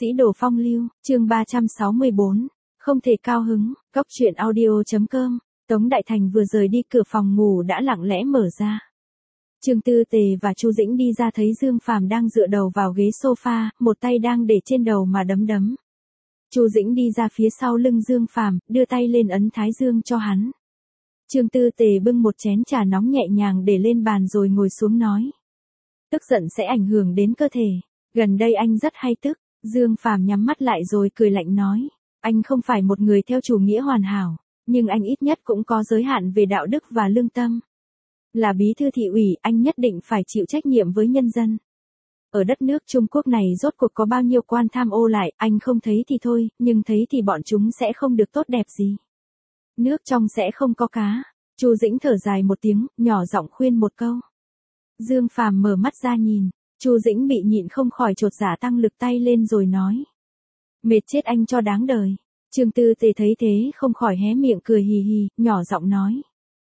Sĩ đồ phong lưu, chương 364, không thể cao hứng, góc truyện audio.com, Tống Đại Thành vừa rời đi cửa phòng ngủ đã lặng lẽ mở ra. Trương Tư Tề và Chu Dĩnh đi ra thấy Dương Phàm đang dựa đầu vào ghế sofa, một tay đang để trên đầu mà đấm đấm. Chu Dĩnh đi ra phía sau lưng Dương Phàm, đưa tay lên ấn thái dương cho hắn. Trương Tư Tề bưng một chén trà nóng nhẹ nhàng để lên bàn rồi ngồi xuống nói. Tức giận sẽ ảnh hưởng đến cơ thể. Gần đây anh rất hay tức. Dương Phàm nhắm mắt lại rồi cười lạnh nói. Anh không phải một người theo chủ nghĩa hoàn hảo, nhưng anh ít nhất cũng có giới hạn về đạo đức và lương tâm. Là bí thư thị ủy, anh nhất định phải chịu trách nhiệm với nhân dân. Ở đất nước Trung Quốc này rốt cuộc có bao nhiêu quan tham ô lại, anh không thấy thì thôi, nhưng thấy thì bọn chúng sẽ không được tốt đẹp gì. Nước trong sẽ không có cá. Chu Dĩnh thở dài một tiếng, nhỏ giọng khuyên một câu. Dương Phàm mở mắt ra nhìn, Chu Dĩnh bị nhịn không khỏi chột dạ tăng lực tay lên rồi nói. Mệt chết anh cho đáng đời. Trương Tư Tề thấy thế không khỏi hé miệng cười hì hì, nhỏ giọng nói.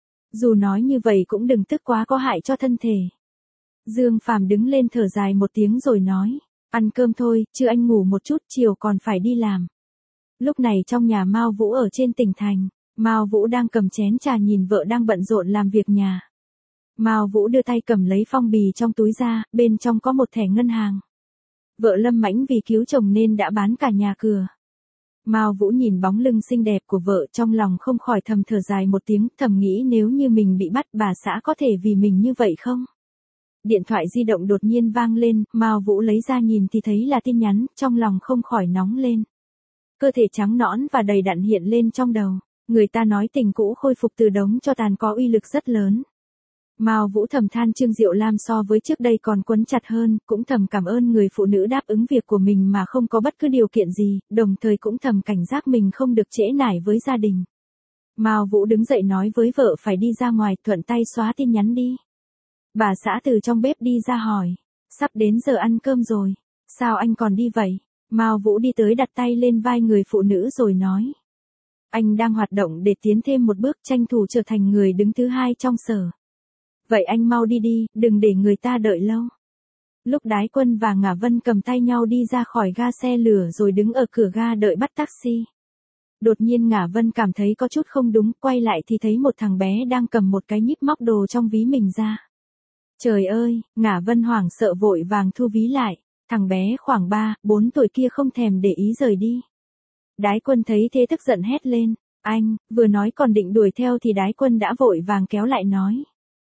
Dù nói như vậy cũng đừng tức quá, có hại cho thân thể. Dương Phàm đứng lên thở dài một tiếng rồi nói. Ăn cơm thôi, chứ anh ngủ một chút, chiều còn phải đi làm. Lúc này trong nhà Mao Vũ ở trên tỉnh thành, Mao Vũ đang cầm chén trà nhìn vợ đang bận rộn làm việc nhà. Mao Vũ đưa tay cầm lấy phong bì trong túi ra, bên trong có một thẻ ngân hàng. Vợ Lâm Mãnh vì cứu chồng nên đã bán cả nhà cửa. Mao Vũ nhìn bóng lưng xinh đẹp của vợ, trong lòng không khỏi thầm thở dài một tiếng, thầm nghĩ nếu như mình bị bắt, bà xã có thể vì mình như vậy không? Điện thoại di động đột nhiên vang lên, Mao Vũ lấy ra nhìn thì thấy là tin nhắn, trong lòng không khỏi nóng lên. Cơ thể trắng nõn và đầy đặn hiện lên trong đầu. Người ta nói tình cũ khôi phục từ đống cho tàn có uy lực rất lớn. Mao Vũ thầm than Trương Diệu Lam so với trước đây còn quấn chặt hơn, cũng thầm cảm ơn người phụ nữ đáp ứng việc của mình mà không có bất cứ điều kiện gì, đồng thời cũng thầm cảnh giác mình không được trễ nải với gia đình. Mao Vũ đứng dậy nói với vợ phải đi ra ngoài, thuận tay xóa tin nhắn đi. Bà xã từ trong bếp đi ra hỏi, sắp đến giờ ăn cơm rồi, sao anh còn đi vậy? Mao Vũ đi tới đặt tay lên vai người phụ nữ rồi nói. Anh đang hoạt động để tiến thêm một bước, tranh thủ trở thành người đứng thứ hai trong sở. Vậy anh mau đi đi, đừng để người ta đợi lâu. Lúc Đái Quân và Ngả Vân cầm tay nhau đi ra khỏi ga xe lửa rồi đứng ở cửa ga đợi bắt taxi. Đột nhiên Ngả Vân cảm thấy có chút không đúng, quay lại thì thấy một thằng bé đang cầm một cái nhíp móc đồ trong ví mình ra. Trời ơi, Ngả Vân hoảng sợ vội vàng thu ví lại, thằng bé khoảng 3-4 tuổi kia không thèm để ý rời đi. Đái Quân thấy thế tức giận hét lên, anh, vừa nói còn định đuổi theo thì Đái Quân đã vội vàng kéo lại nói.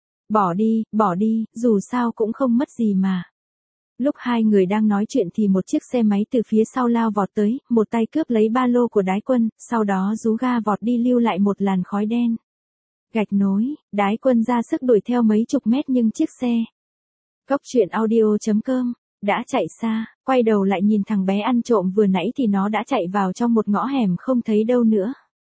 Bỏ đi, dù sao cũng không mất gì mà. Lúc hai người đang nói chuyện thì một chiếc xe máy từ phía sau lao vọt tới, một tay cướp lấy ba lô của Đái Quân, sau đó rú ga vọt đi lưu lại một làn khói đen. Gạch nối, Đái Quân ra sức đuổi theo mấy chục mét nhưng chiếc xe. Góc truyện audio.com, đã chạy xa, quay đầu lại nhìn thằng bé ăn trộm vừa nãy thì nó đã chạy vào trong một ngõ hẻm không thấy đâu nữa.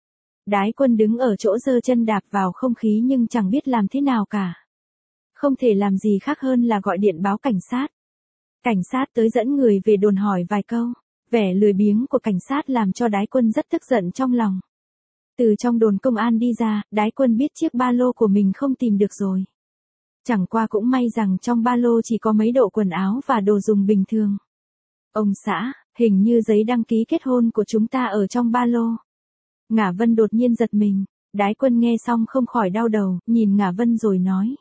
Đái Quân đứng ở chỗ giơ chân đạp vào không khí nhưng chẳng biết làm thế nào cả. Không thể làm gì khác hơn là gọi điện báo cảnh sát. Cảnh sát tới dẫn người về đồn hỏi vài câu. Vẻ lười biếng của cảnh sát làm cho Đái Quân rất tức giận trong lòng. Từ trong đồn công an đi ra, Đái Quân biết chiếc ba lô của mình không tìm được rồi. Chẳng qua cũng may rằng trong ba lô chỉ có mấy bộ quần áo và đồ dùng bình thường. Ông xã, hình như giấy đăng ký kết hôn của chúng ta ở trong ba lô. Ngả Vân đột nhiên giật mình. Đái Quân nghe xong không khỏi đau đầu, nhìn Ngả Vân rồi nói.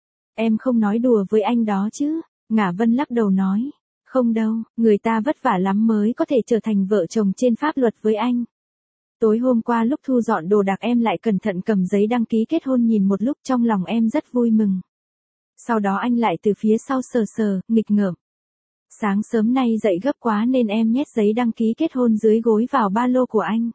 Em không nói đùa với anh đó chứ? Ngả Vân lắc đầu nói. Không đâu, người ta vất vả lắm mới có thể trở thành vợ chồng trên pháp luật với anh. Tối hôm qua lúc thu dọn đồ đạc em lại cẩn thận cầm giấy đăng ký kết hôn nhìn một lúc, trong lòng em rất vui mừng. Sau đó anh lại từ phía sau sờ, nghịch ngợm. Sáng sớm nay dậy gấp quá nên em nhét giấy đăng ký kết hôn dưới gối vào ba lô của anh.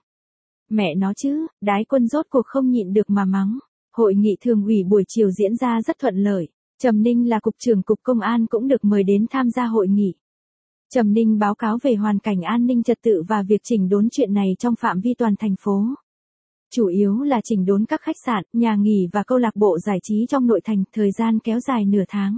Mẹ nó chứ, Đái Quân rốt cuộc không nhịn được mà mắng. Hội nghị thường ủy buổi chiều diễn ra rất thuận lợi. Trầm Ninh là cục trưởng cục công an cũng được mời đến tham gia hội nghị. Trầm Ninh báo cáo về hoàn cảnh an ninh trật tự và việc chỉnh đốn chuyện này trong phạm vi toàn thành phố. Chủ yếu là chỉnh đốn các khách sạn, nhà nghỉ và câu lạc bộ giải trí trong nội thành, thời gian kéo dài nửa tháng.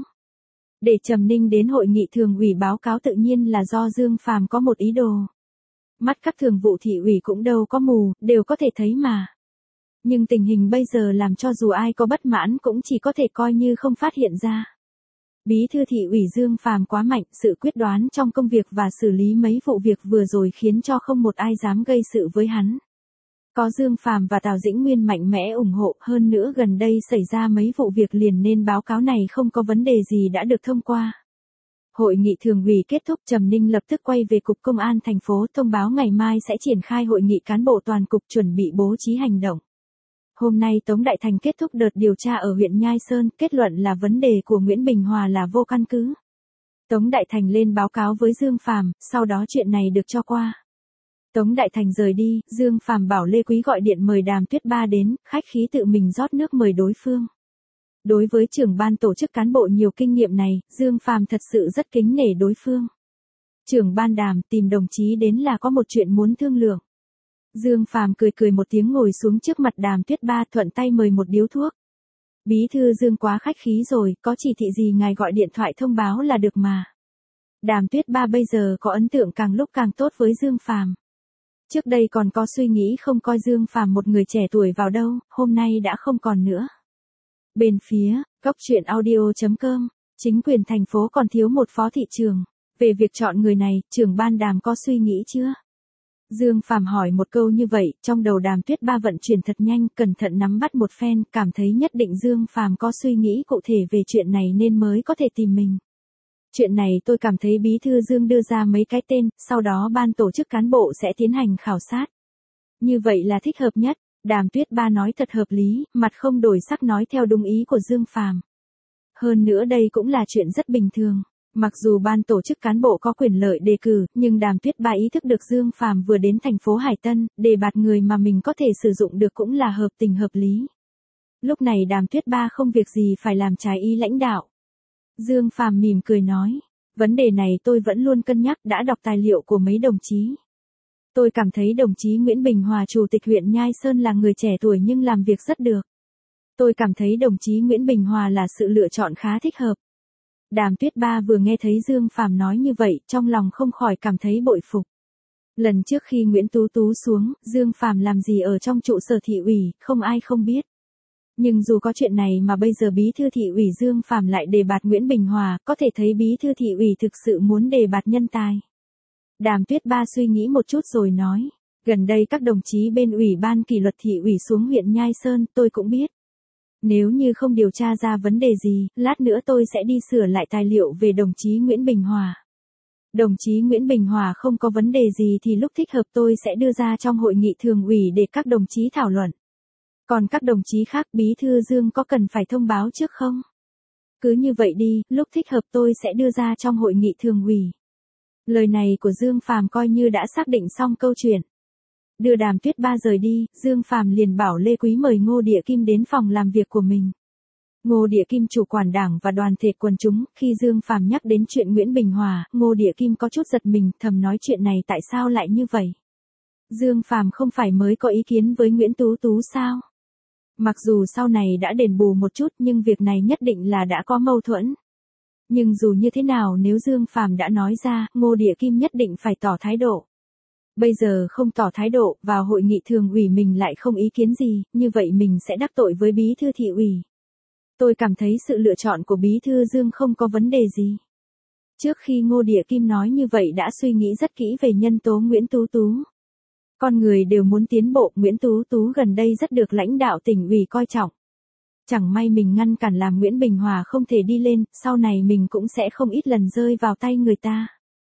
Để Trầm Ninh đến hội nghị thường ủy báo cáo tự nhiên là do Dương Phàm có một ý đồ. Mắt các thường vụ thị ủy cũng đâu có mù, đều có thể thấy mà. Nhưng tình hình bây giờ làm cho dù ai có bất mãn cũng chỉ có thể coi như không phát hiện ra. Bí thư thị ủy Dương Phàm quá mạnh, sự quyết đoán trong công việc và xử lý mấy vụ việc vừa rồi khiến cho không một ai dám gây sự với hắn. Có Dương Phàm và Tào Dĩnh Nguyên mạnh mẽ ủng hộ, hơn nữa gần đây xảy ra mấy vụ việc liền nên báo cáo này không có vấn đề gì đã được thông qua. Hội nghị thường ủy kết thúc, Trầm Ninh lập tức quay về Cục Công an thành phố thông báo ngày mai sẽ triển khai hội nghị cán bộ toàn cục chuẩn bị bố trí hành động. Hôm nay Tống Đại Thành kết thúc đợt điều tra ở huyện Nhai Sơn, kết luận là vấn đề của Nguyễn Bình Hòa là vô căn cứ. Tống Đại Thành lên báo cáo với Dương Phàm, sau đó chuyện này được cho qua. Tống Đại Thành rời đi, Dương Phàm bảo Lê Quý gọi điện mời Đàm Tuyết Ba đến, khách khí tự mình rót nước mời đối phương. Đối với trưởng ban tổ chức cán bộ nhiều kinh nghiệm này, Dương Phàm thật sự rất kính nể đối phương. Trưởng ban Đàm tìm đồng chí đến là có một chuyện muốn thương lượng. Dương Phàm cười cười một tiếng ngồi xuống trước mặt Đàm Tuyết Ba thuận tay mời một điếu thuốc. Bí thư Dương quá khách khí rồi, có chỉ thị gì ngài gọi điện thoại thông báo là được mà. Đàm Tuyết Ba bây giờ có ấn tượng càng lúc càng tốt với Dương Phàm. Trước đây còn có suy nghĩ không coi Dương Phàm một người trẻ tuổi vào đâu, hôm nay đã không còn nữa. Bên phía, goctruyện.audio.com, chính quyền thành phố còn thiếu một phó thị trưởng. Về việc chọn người này, trưởng ban Đàm có suy nghĩ chưa? Dương Phàm hỏi một câu như vậy, trong đầu Đàm Tuyết Ba vận chuyển thật nhanh, cẩn thận nắm bắt một phen, cảm thấy nhất định Dương Phàm có suy nghĩ cụ thể về chuyện này nên mới có thể tìm mình. Chuyện này tôi cảm thấy Bí thư Dương đưa ra mấy cái tên, sau đó ban tổ chức cán bộ sẽ tiến hành khảo sát. Như vậy là thích hợp nhất, Đàm Tuyết Ba nói thật hợp lý, mặt không đổi sắc nói theo đúng ý của Dương Phàm. Hơn nữa đây cũng là chuyện rất bình thường. Mặc dù ban tổ chức cán bộ có quyền lợi đề cử, nhưng Đàm Tuyết Ba ý thức được Dương Phàm vừa đến thành phố Hải Tân, đề bạt người mà mình có thể sử dụng được cũng là hợp tình hợp lý. Lúc này Đàm Tuyết Ba không việc gì phải làm trái ý lãnh đạo. Dương Phàm mỉm cười nói, vấn đề này tôi vẫn luôn cân nhắc, đã đọc tài liệu của mấy đồng chí. Tôi cảm thấy đồng chí Nguyễn Bình Hòa chủ tịch huyện Nhai Sơn là người trẻ tuổi nhưng làm việc rất được. Tôi cảm thấy đồng chí Nguyễn Bình Hòa là sự lựa chọn khá thích hợp. Đàm Tuyết Ba vừa nghe thấy Dương Phàm nói như vậy, trong lòng không khỏi cảm thấy bội phục. Lần trước khi Nguyễn Tú Tú xuống, Dương Phàm làm gì ở trong trụ sở thị ủy, không ai không biết. Nhưng dù có chuyện này mà bây giờ Bí thư thị ủy Dương Phàm lại đề bạt Nguyễn Bình Hòa, có thể thấy Bí thư thị ủy thực sự muốn đề bạt nhân tài. Đàm Tuyết Ba suy nghĩ một chút rồi nói, gần đây các đồng chí bên ủy ban kỷ luật thị ủy xuống huyện Nhai Sơn, tôi cũng biết. Nếu như không điều tra ra vấn đề gì, lát nữa tôi sẽ đi sửa lại tài liệu về đồng chí Nguyễn Bình Hòa. Đồng chí Nguyễn Bình Hòa không có vấn đề gì thì lúc thích hợp tôi sẽ đưa ra trong hội nghị thường ủy để các đồng chí thảo luận. Còn các đồng chí khác Bí thư Dương có cần phải thông báo trước không? Cứ như vậy đi, lúc thích hợp tôi sẽ đưa ra trong hội nghị thường ủy. Lời này của Dương Phàm coi như đã xác định xong câu chuyện. Đưa Đàm Tuyết Ba rời đi, Dương Phàm liền bảo Lê Quý mời Ngô Địa Kim đến phòng làm việc của mình. Ngô Địa Kim chủ quản đảng và đoàn thể quần chúng, khi Dương Phàm nhắc đến chuyện Nguyễn Bình Hòa, Ngô Địa Kim có chút giật mình, thầm nói chuyện này tại sao lại như vậy? Dương Phàm không phải mới có ý kiến với Nguyễn Tú Tú sao? Mặc dù sau này đã đền bù một chút nhưng việc này nhất định là đã có mâu thuẫn. Nhưng dù như thế nào nếu Dương Phàm đã nói ra, Ngô Địa Kim nhất định phải tỏ thái độ. Bây giờ không tỏ thái độ, vào hội nghị thường ủy mình lại không ý kiến gì, như vậy mình sẽ đắc tội với Bí thư thị ủy. Tôi cảm thấy sự lựa chọn của Bí thư Dương không có vấn đề gì. Trước khi Ngô Địa Kim nói như vậy đã suy nghĩ rất kỹ về nhân tố Nguyễn Tú Tú. Con người đều muốn tiến bộ, Nguyễn Tú Tú gần đây rất được lãnh đạo tỉnh ủy coi trọng. Chẳng may mình ngăn cản làm Nguyễn Bình Hòa không thể đi lên, sau này mình cũng sẽ không ít lần rơi vào tay người ta.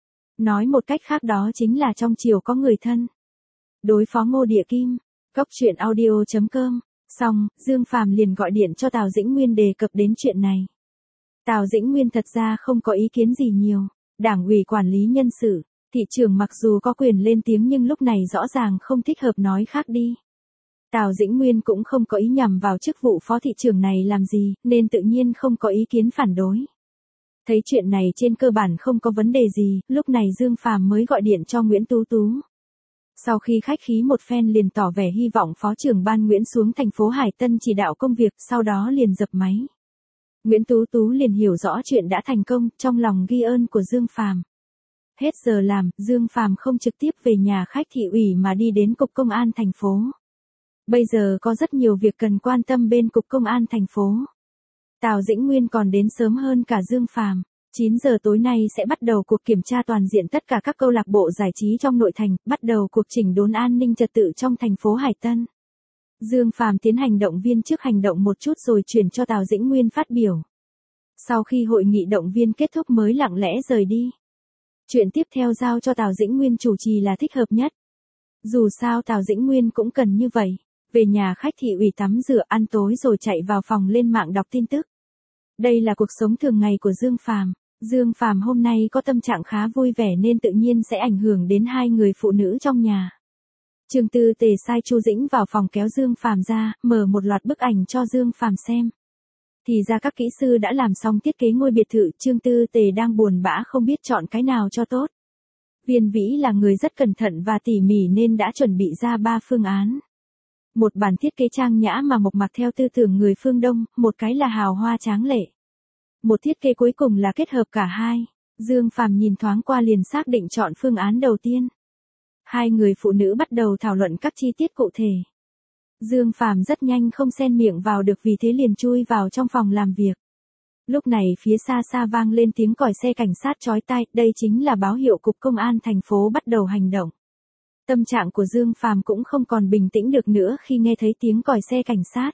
Nói một cách khác đó chính là trong triều có người thân. Đối phó Ngô Địa Kim, goctruyện.audio.com, xong, Dương Phàm liền gọi điện cho Tào Dĩnh Nguyên đề cập đến chuyện này. Tào Dĩnh Nguyên thật ra không có ý kiến gì nhiều, đảng ủy quản lý nhân sự, thị trưởng mặc dù có quyền lên tiếng nhưng lúc này rõ ràng không thích hợp nói khác đi. Tào Dĩnh Nguyên cũng không có ý nhằm vào chức vụ phó thị trưởng này làm gì, nên tự nhiên không có ý kiến phản đối. Thấy chuyện này trên cơ bản không có vấn đề gì, lúc này Dương Phàm mới gọi điện cho Nguyễn Tú Tú. Sau khi khách khí một phen liền tỏ vẻ hy vọng phó trưởng ban Nguyễn xuống thành phố Hải Tân chỉ đạo công việc, sau đó liền dập máy. Nguyễn Tú Tú liền hiểu rõ chuyện đã thành công, trong lòng ghi ơn của Dương Phàm. Hết giờ làm, Dương Phàm không trực tiếp về nhà khách thị ủy mà đi đến Cục Công an thành phố. Bây giờ có rất nhiều việc cần quan tâm bên Cục Công an thành phố. Tào Dĩnh Nguyên còn đến sớm hơn cả Dương Phàm. 9 giờ tối nay sẽ bắt đầu cuộc kiểm tra toàn diện tất cả các câu lạc bộ giải trí trong nội thành, bắt đầu cuộc chỉnh đốn an ninh trật tự trong thành phố Hải Tân. Dương Phàm tiến hành động viên trước hành động một chút rồi chuyển cho Tào Dĩnh Nguyên phát biểu. Sau khi hội nghị động viên kết thúc mới lặng lẽ rời đi. Chuyện tiếp theo giao cho Tào Dĩnh Nguyên chủ trì là thích hợp nhất. Dù sao Tào Dĩnh Nguyên cũng cần như vậy. Về nhà khách thị ủy tắm rửa ăn tối rồi chạy vào phòng lên mạng đọc tin tức. Đây là cuộc sống thường ngày của Dương Phàm. Dương Phàm hôm nay có tâm trạng khá vui vẻ nên tự nhiên sẽ ảnh hưởng đến hai người phụ nữ trong nhà. Trương Tư Tề sai Chu Dĩnh vào phòng kéo Dương Phàm ra, mở một loạt bức ảnh cho Dương Phàm xem. Thì ra các kỹ sư đã làm xong thiết kế ngôi biệt thự, Trương Tư Tề đang buồn bã không biết chọn cái nào cho tốt. Viên Vĩ là người rất cẩn thận và tỉ mỉ nên đã chuẩn bị ra 3 phương án. Một bản thiết kế trang nhã mà mộc mạc theo tư tưởng người phương Đông, một cái là hào hoa tráng lệ. Một thiết kế cuối cùng là kết hợp cả hai. Dương Phàm nhìn thoáng qua liền xác định chọn phương án đầu tiên. Hai người phụ nữ bắt đầu thảo luận các chi tiết cụ thể. Dương Phàm rất nhanh không xen miệng vào được vì thế liền chui vào trong phòng làm việc. Lúc này phía xa xa vang lên tiếng còi xe cảnh sát chói tai, đây chính là báo hiệu cục công an thành phố bắt đầu hành động. Tâm trạng của Dương Phàm cũng không còn bình tĩnh được nữa khi nghe thấy tiếng còi xe cảnh sát.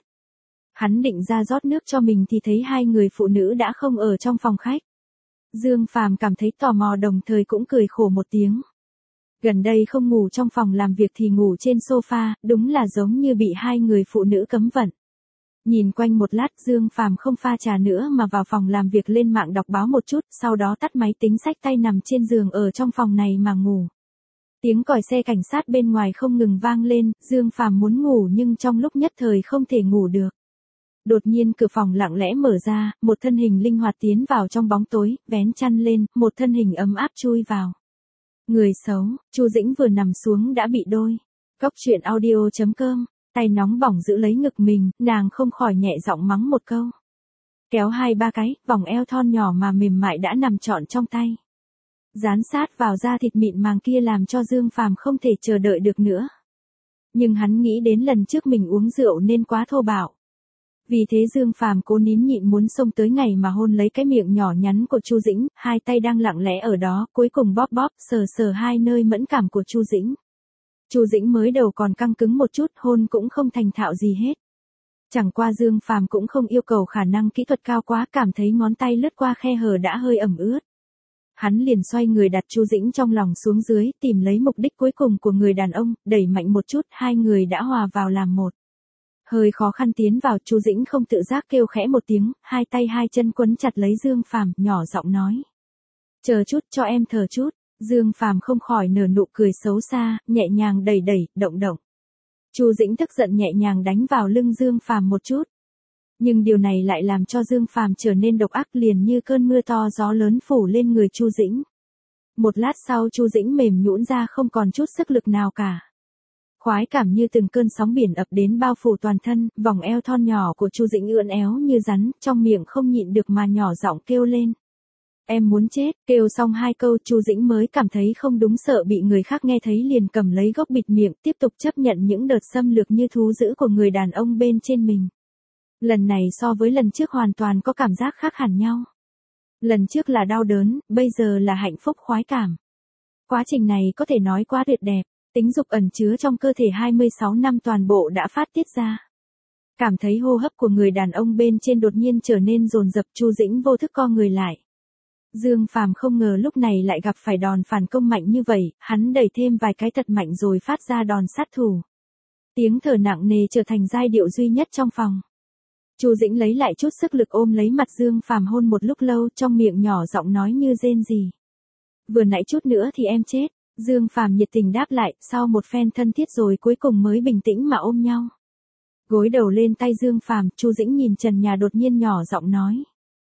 Hắn định ra rót nước cho mình thì thấy hai người phụ nữ đã không ở trong phòng khách. Dương Phàm cảm thấy tò mò đồng thời cũng cười khổ một tiếng. Gần đây không ngủ trong phòng làm việc thì ngủ trên sofa, đúng là giống như bị hai người phụ nữ cấm vận. Nhìn quanh một lát Dương Phàm không pha trà nữa mà vào phòng làm việc lên mạng đọc báo một chút, sau đó tắt máy tính xách tay nằm trên giường ở trong phòng này mà ngủ. Tiếng còi xe cảnh sát bên ngoài không ngừng vang lên, Dương Phàm muốn ngủ nhưng trong lúc nhất thời không thể ngủ được. Đột nhiên cửa phòng lặng lẽ mở ra, một thân hình linh hoạt tiến vào trong bóng tối, vén chăn lên, một thân hình ấm áp chui vào. Người xấu, Chu Dĩnh vừa nằm xuống đã bị đôi. Góc truyện audio.com, tay nóng bỏng giữ lấy ngực mình, nàng không khỏi nhẹ giọng mắng một câu. Kéo 2-3 cái, vòng eo thon nhỏ mà mềm mại đã nằm trọn trong tay. Dán sát vào da thịt mịn màng kia làm cho Dương Phàm không thể chờ đợi được nữa. Nhưng hắn nghĩ đến lần trước mình uống rượu nên quá thô bạo. Vì thế Dương Phàm cố nín nhịn muốn xông tới ngày mà hôn lấy cái miệng nhỏ nhắn của Chu Dĩnh, hai tay đang lặng lẽ ở đó, cuối cùng bóp bóp, sờ sờ hai nơi mẫn cảm của Chu Dĩnh. Chu Dĩnh mới đầu còn căng cứng một chút, hôn cũng không thành thạo gì hết. Chẳng qua Dương Phàm cũng không yêu cầu khả năng kỹ thuật cao quá, cảm thấy ngón tay lướt qua khe hở đã hơi ẩm ướt. Hắn liền xoay người đặt Chu Dĩnh trong lòng xuống dưới, tìm lấy mục đích cuối cùng của người đàn ông, đẩy mạnh một chút, hai người đã hòa vào làm một. Hơi khó khăn tiến vào, Chu Dĩnh không tự giác kêu khẽ một tiếng, hai tay hai chân quấn chặt lấy Dương Phàm, nhỏ giọng nói. Chờ chút, cho em thở chút. Dương Phàm không khỏi nở nụ cười xấu xa, nhẹ nhàng đẩy đẩy, động động. Chu Dĩnh tức giận nhẹ nhàng đánh vào lưng Dương Phàm một chút. Nhưng điều này lại làm cho Dương Phàm trở nên độc ác, liền như cơn mưa to gió lớn phủ lên người Chu Dĩnh. Một lát sau Chu Dĩnh mềm nhũn ra không còn chút sức lực nào cả. Khoái cảm như từng cơn sóng biển ập đến bao phủ toàn thân, vòng eo thon nhỏ của Chu Dĩnh ưỡn éo như rắn, trong miệng không nhịn được mà nhỏ giọng kêu lên. Em muốn chết, kêu xong 2 câu Chu Dĩnh mới cảm thấy không đúng, sợ bị người khác nghe thấy liền cầm lấy gốc bịt miệng, tiếp tục chấp nhận những đợt xâm lược như thú dữ của người đàn ông bên trên mình. Lần này so với lần trước hoàn toàn có cảm giác khác hẳn nhau. Lần trước là đau đớn, bây giờ là hạnh phúc khoái cảm. Quá trình này có thể nói quá tuyệt đẹp, tính dục ẩn chứa trong cơ thể 26 năm toàn bộ đã phát tiết ra. Cảm thấy hô hấp của người đàn ông bên trên đột nhiên trở nên dồn dập, Chu Dĩnh vô thức co người lại. Dương Phàm không ngờ lúc này lại gặp phải đòn phản công mạnh như vậy, hắn đẩy thêm vài cái thật mạnh rồi phát ra đòn sát thủ. Tiếng thở nặng nề trở thành giai điệu duy nhất trong phòng. Chu Dĩnh lấy lại chút sức lực ôm lấy mặt Dương Phàm hôn một lúc lâu, trong miệng nhỏ giọng nói như rên rỉ. Vừa nãy chút nữa thì em chết. Dương Phàm nhiệt tình đáp lại, sau một phen thân thiết rồi cuối cùng mới bình tĩnh mà ôm nhau. Gối đầu lên tay Dương Phàm, Chu Dĩnh nhìn trần nhà đột nhiên nhỏ giọng nói.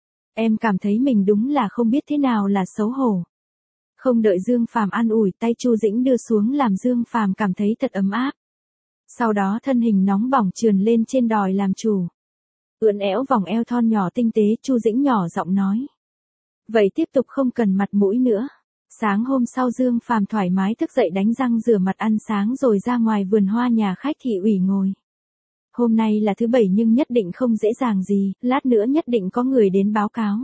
Em cảm thấy mình đúng là không biết thế nào là xấu hổ. Không đợi Dương Phàm an ủi, tay Chu Dĩnh đưa xuống làm Dương Phàm cảm thấy thật ấm áp. Sau đó thân hình nóng bỏng trườn lên trên đòi làm chủ. Ưỡn éo vòng eo thon nhỏ tinh tế, Chu Dĩnh nhỏ giọng nói. Vậy tiếp tục không cần mặt mũi nữa. Sáng hôm sau Dương Phàm thoải mái thức dậy đánh răng rửa mặt ăn sáng rồi ra ngoài vườn hoa nhà khách thị ủy ngồi. Hôm nay là thứ bảy nhưng nhất định không dễ dàng gì, lát nữa nhất định có người đến báo cáo.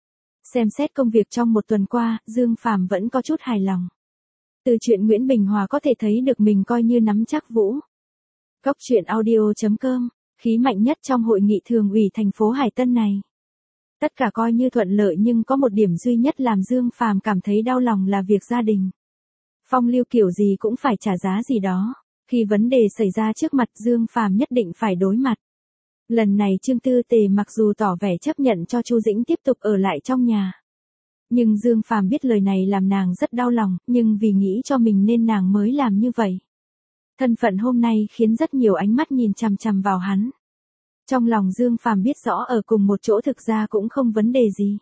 Xem xét công việc trong một tuần qua, Dương Phàm vẫn có chút hài lòng. Từ chuyện Nguyễn Bình Hòa có thể thấy được mình coi như nắm chắc vũ. Góc truyện audio.com, khí mạnh nhất trong hội nghị thường ủy thành phố Hải Tân này. Tất cả coi như thuận lợi nhưng có một điểm duy nhất làm Dương Phàm cảm thấy đau lòng là việc gia đình. Phong lưu kiểu gì cũng phải trả giá gì đó. Khi vấn đề xảy ra trước mặt Dương Phàm nhất định phải đối mặt. Lần này Trương Tư Tề mặc dù tỏ vẻ chấp nhận cho Chu Dĩnh tiếp tục ở lại trong nhà. Nhưng Dương Phàm biết lời này làm nàng rất đau lòng, nhưng vì nghĩ cho mình nên nàng mới làm như vậy. Thân phận hôm nay khiến rất nhiều ánh mắt nhìn chằm chằm vào hắn. Trong lòng Dương Phàm biết rõ ở cùng một chỗ thực ra cũng không vấn đề gì.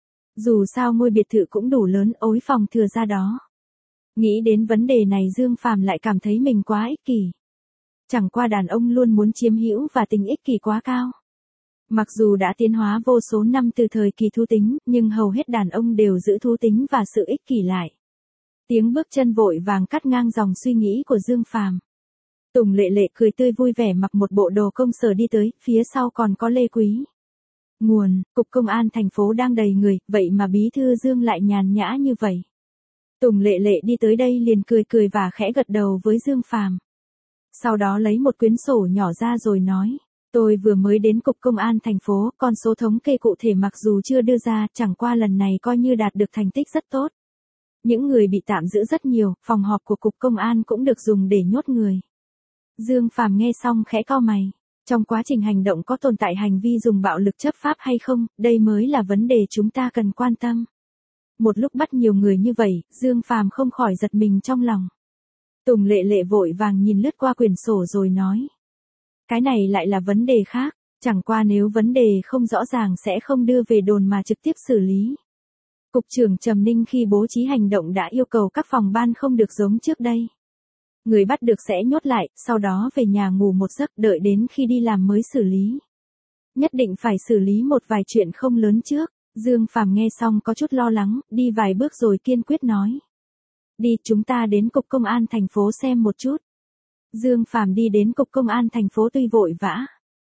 Dù sao ngôi biệt thự cũng đủ lớn, ối phòng thừa ra đó. Nghĩ đến vấn đề này Dương Phàm lại cảm thấy mình quá ích kỷ. Chẳng qua đàn ông luôn muốn chiếm hữu và tình ích kỷ quá cao. Mặc dù đã tiến hóa vô số năm từ thời kỳ thú tính, nhưng hầu hết đàn ông đều giữ thú tính và sự ích kỷ lại. Tiếng bước chân vội vàng cắt ngang dòng suy nghĩ của Dương Phàm. Tùng Lệ Lệ cười tươi vui vẻ mặc một bộ đồ công sở đi tới, phía sau còn có Lê Quý. Nguồn, Cục Công an thành phố đang đầy người, vậy mà bí thư Dương lại nhàn nhã như vậy. Tùng Lệ Lệ đi tới đây liền cười cười và khẽ gật đầu với Dương Phàm. Sau đó lấy một quyển sổ nhỏ ra rồi nói, tôi vừa mới đến Cục Công an thành phố, con số thống kê cụ thể mặc dù chưa đưa ra, chẳng qua lần này coi như đạt được thành tích rất tốt. Những người bị tạm giữ rất nhiều, phòng họp của Cục Công an cũng được dùng để nhốt người. Dương Phàm nghe xong khẽ cau mày. Trong quá trình hành động có tồn tại hành vi dùng bạo lực chấp pháp hay không, đây mới là vấn đề chúng ta cần quan tâm. Một lúc bắt nhiều người như vậy, Dương Phàm không khỏi giật mình trong lòng. Tùng Lệ Lệ vội vàng nhìn lướt qua quyển sổ rồi nói. Cái này lại là vấn đề khác, chẳng qua nếu vấn đề không rõ ràng sẽ không đưa về đồn mà trực tiếp xử lý. Cục trưởng Trầm Ninh khi bố trí hành động đã yêu cầu các phòng ban không được giống trước đây. Người bắt được sẽ nhốt lại, sau đó về nhà ngủ một giấc đợi đến khi đi làm mới xử lý. Nhất định phải xử lý một vài chuyện không lớn trước. Dương Phàm nghe xong có chút lo lắng, đi vài bước rồi kiên quyết nói. Đi, chúng ta đến Cục Công an thành phố xem một chút. Dương Phàm đi đến Cục Công an thành phố tuy vội vã.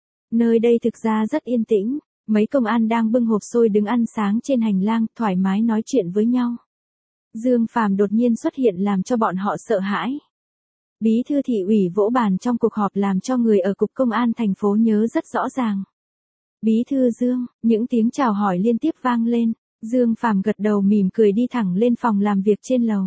Nơi đây thực ra rất yên tĩnh, mấy công an đang bưng hộp xôi đứng ăn sáng trên hành lang, thoải mái nói chuyện với nhau. Dương Phàm đột nhiên xuất hiện làm cho bọn họ sợ hãi. Bí thư thị ủy vỗ bàn trong cuộc họp làm cho người ở Cục Công an thành phố nhớ rất rõ ràng. Bí thư Dương, những tiếng chào hỏi liên tiếp vang lên, Dương Phàm gật đầu mỉm cười đi thẳng lên phòng làm việc trên lầu.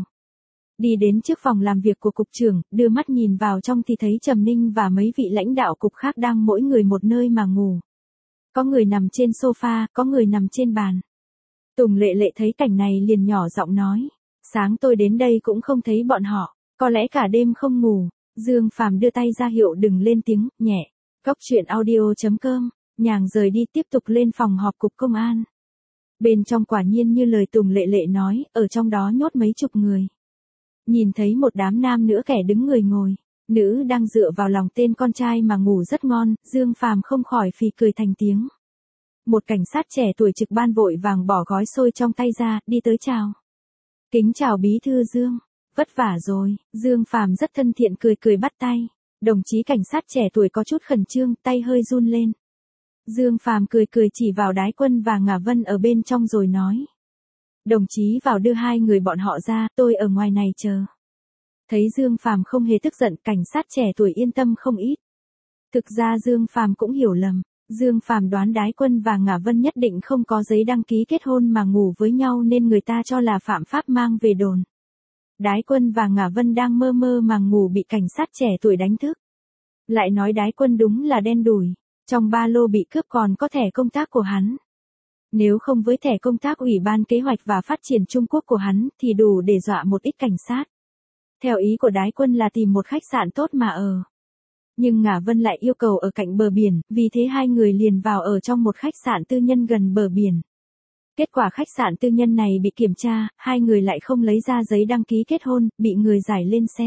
Đi đến trước phòng làm việc của cục trưởng, đưa mắt nhìn vào trong thì thấy Trầm Ninh và mấy vị lãnh đạo cục khác đang mỗi người một nơi mà ngủ. Có người nằm trên sofa, có người nằm trên bàn. Tùng Lệ Lệ thấy cảnh này liền nhỏ giọng nói, sáng tôi đến đây cũng không thấy bọn họ, có lẽ cả đêm không ngủ. Dương Phàm đưa tay ra hiệu đừng lên tiếng, nhẹ. Góc truyện audio.com. Nhàng rời đi tiếp tục lên phòng họp Cục Công an. Bên trong quả nhiên như lời Tùng Lệ Lệ nói, ở trong đó nhốt mấy chục người. Nhìn thấy một đám nam nữ kẻ đứng người ngồi, nữ đang dựa vào lòng tên con trai mà ngủ rất ngon, Dương Phàm không khỏi phì cười thành tiếng. Một cảnh sát trẻ tuổi trực ban vội vàng bỏ gói xôi trong tay ra, đi tới chào. Kính chào bí thư Dương, vất vả rồi, Dương Phàm rất thân thiện cười cười bắt tay. Đồng chí cảnh sát trẻ tuổi có chút khẩn trương, tay hơi run lên. Dương Phàm cười cười chỉ vào Đái Quân và Ngả Vân ở bên trong rồi nói. Đồng chí vào đưa hai người bọn họ ra, tôi ở ngoài này chờ. Thấy Dương Phàm không hề tức giận, cảnh sát trẻ tuổi yên tâm không ít. Thực ra Dương Phàm cũng hiểu lầm, Dương Phàm đoán Đái Quân và Ngả Vân nhất định không có giấy đăng ký kết hôn mà ngủ với nhau nên người ta cho là phạm pháp mang về đồn. Đái Quân và Ngả Vân đang mơ mơ màng ngủ bị cảnh sát trẻ tuổi đánh thức. Lại nói Đái Quân đúng là đen đủi. Trong ba lô bị cướp còn có thẻ công tác của hắn. Nếu không với thẻ công tác Ủy ban Kế hoạch và Phát triển Trung Quốc của hắn thì đủ để dọa một ít cảnh sát. Theo ý của Đái Quân là tìm một khách sạn tốt mà ở. Nhưng Ngả Vân lại yêu cầu ở cạnh bờ biển, vì thế hai người liền vào ở trong một khách sạn tư nhân gần bờ biển. Kết quả khách sạn tư nhân này bị kiểm tra, hai người lại không lấy ra giấy đăng ký kết hôn, bị người giải lên xe.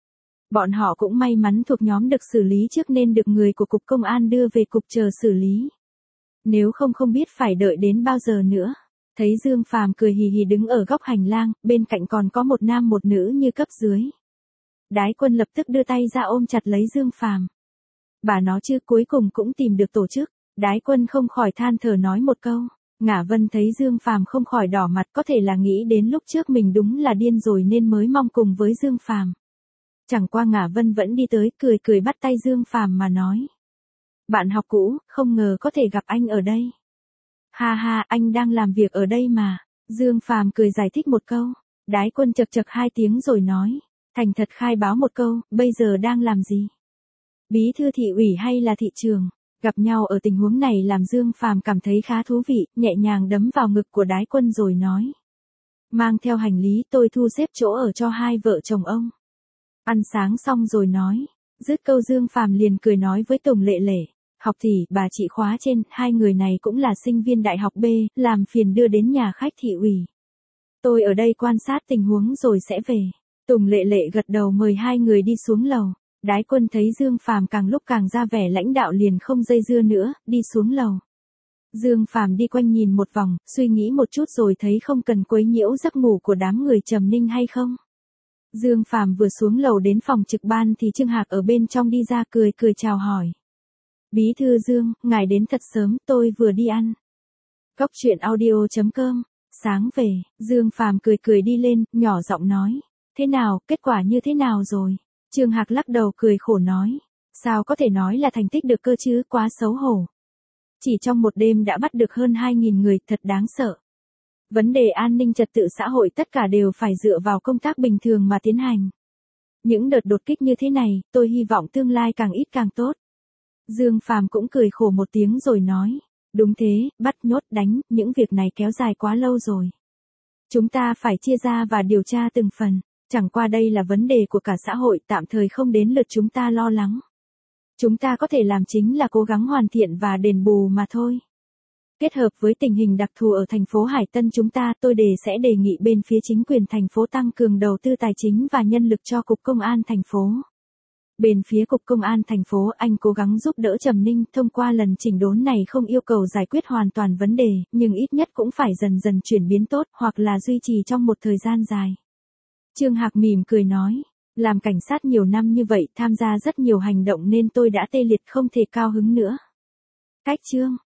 Bọn họ cũng may mắn thuộc nhóm được xử lý trước nên được người của Cục Công an đưa về cục chờ xử lý. Nếu không biết phải đợi đến bao giờ nữa. Thấy Dương Phàm cười hì hì đứng ở góc hành lang, bên cạnh còn có một nam một nữ như cấp dưới. Đái Quân lập tức đưa tay ra ôm chặt lấy Dương Phàm. Bà nó chứ cuối cùng cũng tìm được tổ chức. Đái Quân không khỏi than thở nói một câu. Ngả Vân thấy Dương Phàm không khỏi đỏ mặt, có thể là nghĩ đến lúc trước mình đúng là điên rồi nên mới mong cùng với Dương Phàm. Chẳng qua Ngả Vân vẫn đi tới, cười cười bắt tay Dương Phàm mà nói. Bạn học cũ, không ngờ có thể gặp anh ở đây. Ha ha, anh đang làm việc ở đây mà. Dương Phàm cười giải thích một câu. Đái Quân chật chật hai tiếng rồi nói. Thành thật khai báo một câu, bây giờ đang làm gì? Bí thư thị ủy hay là thị trường? Gặp nhau ở tình huống này làm Dương Phàm cảm thấy khá thú vị, nhẹ nhàng đấm vào ngực của Đái Quân rồi nói. Mang theo hành lý tôi thu xếp chỗ ở cho hai vợ chồng ông. Ăn sáng xong rồi nói. Dứt câu Dương Phàm liền cười nói với Tùng Lệ Lệ. Học tỷ, bà chị khóa trên, hai người này cũng là sinh viên đại học B, làm phiền đưa đến nhà khách thị ủy. Tôi ở đây quan sát tình huống rồi sẽ về. Tùng Lệ Lệ gật đầu mời hai người đi xuống lầu. Đái Quân thấy Dương Phàm càng lúc càng ra vẻ lãnh đạo liền không dây dưa nữa, đi xuống lầu. Dương Phàm đi quanh nhìn một vòng, suy nghĩ một chút rồi thấy không cần quấy nhiễu giấc ngủ của đám người Trầm Ninh hay không. Dương Phàm vừa xuống lầu đến phòng trực ban thì Trương Hạc ở bên trong đi ra cười cười chào hỏi. Bí thư Dương, ngài đến thật sớm, tôi vừa đi ăn. Góc truyện audio.com. Sáng về, Dương Phàm cười cười đi lên, nhỏ giọng nói. Thế nào, kết quả như thế nào rồi? Trương Hạc lắc đầu cười khổ nói. Sao có thể nói là thành tích được cơ chứ, quá xấu hổ. Chỉ trong một đêm đã bắt được hơn 2.000 người, thật đáng sợ. Vấn đề an ninh trật tự xã hội tất cả đều phải dựa vào công tác bình thường mà tiến hành. Những đợt đột kích như thế này, tôi hy vọng tương lai càng ít càng tốt. Dương Phàm cũng cười khổ một tiếng rồi nói. Đúng thế, bắt nhốt đánh, những việc này kéo dài quá lâu rồi. Chúng ta phải chia ra và điều tra từng phần. Chẳng qua đây là vấn đề của cả xã hội, tạm thời không đến lượt chúng ta lo lắng. Chúng ta có thể làm chính là cố gắng hoàn thiện và đền bù mà thôi. Kết hợp với tình hình đặc thù ở thành phố Hải Tân chúng ta, tôi sẽ đề nghị bên phía chính quyền thành phố tăng cường đầu tư tài chính và nhân lực cho Cục Công an thành phố. Bên phía Cục Công an thành phố anh cố gắng giúp đỡ Trầm Ninh, thông qua lần chỉnh đốn này không yêu cầu giải quyết hoàn toàn vấn đề, nhưng ít nhất cũng phải dần dần chuyển biến tốt hoặc là duy trì trong một thời gian dài. Trương Hạc mỉm cười nói, làm cảnh sát nhiều năm như vậy, tham gia rất nhiều hành động nên tôi đã tê liệt không thể cao hứng nữa. Cách Trương